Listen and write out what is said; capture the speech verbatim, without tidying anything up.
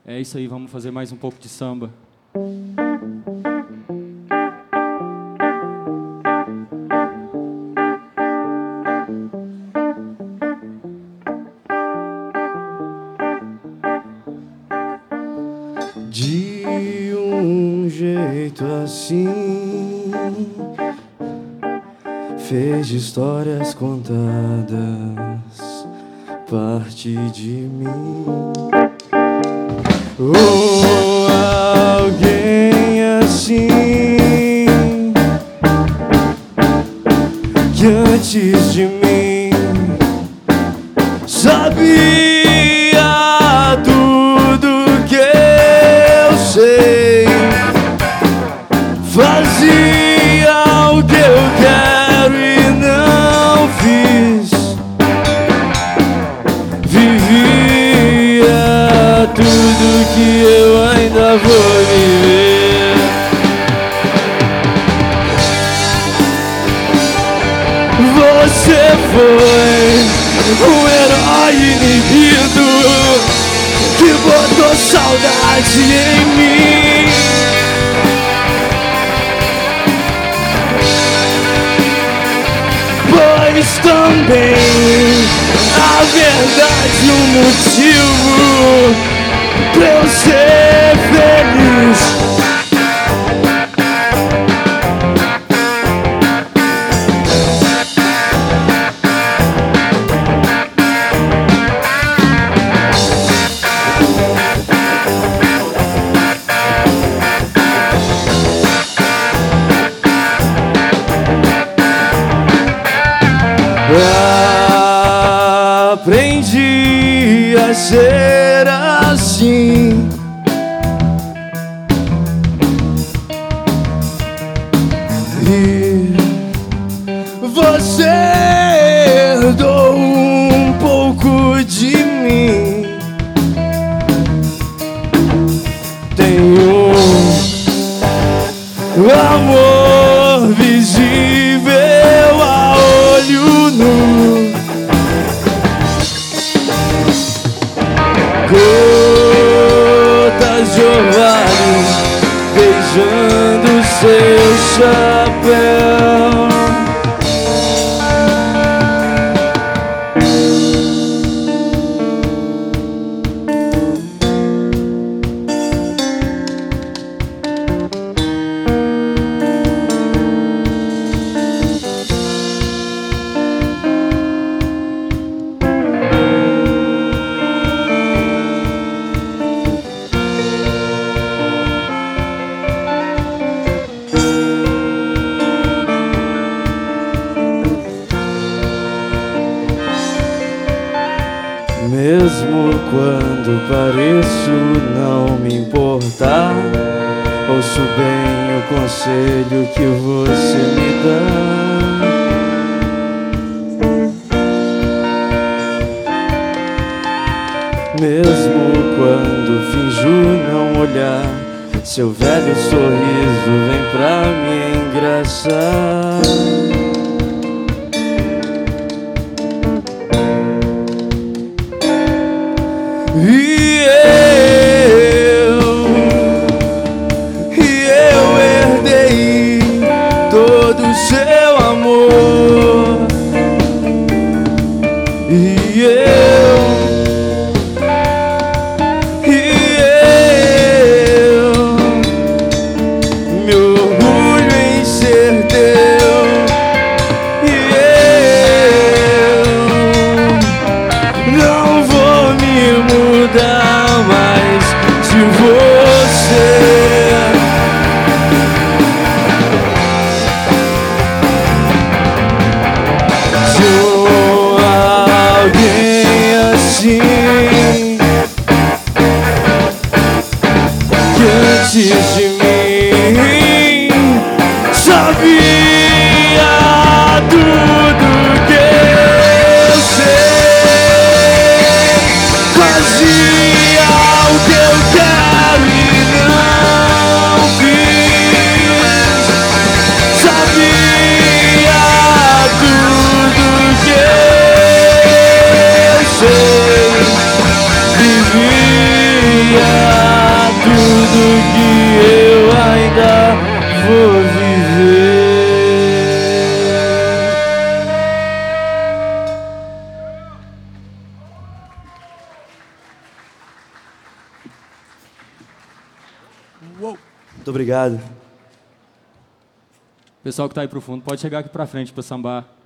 É isso aí, vamos fazer mais um pouco de samba. De um jeito assim, fez histórias contadas parte de mim. Ou alguém assim que antes de mim sabia tudo que eu sei, fazia o que eu quero e não fiz, vivia tudo que eu ainda vou viver. Você foi um herói inibido que botou saudade em mim. Pois também a verdade, um motivo pra eu ser feliz. Aprendi a ser assim, e você herdou um pouco de mim. Tenho um amor visível a olho nu, gotas de orvalho beijando seu chapéu. Mesmo quando pareço não me importar, ouço bem o conselho que você me dá. Mesmo quando finjo não olhar, seu velho sorriso vem pra me engraçar. E eu, e eu herdei todo o seu amor. E eu, e eu, me orgulho em ser teu. E eu não vou me mudar mais de você. Sou alguém assim que antes de mim sabia tudo que eu sei, fazia o que eu quero e não fiz, sabia tudo que eu sei, vivia tudo que eu ainda vou viver. Muito obrigado. Pessoal que tá aí pro fundo, pode chegar aqui pra frente pra sambar.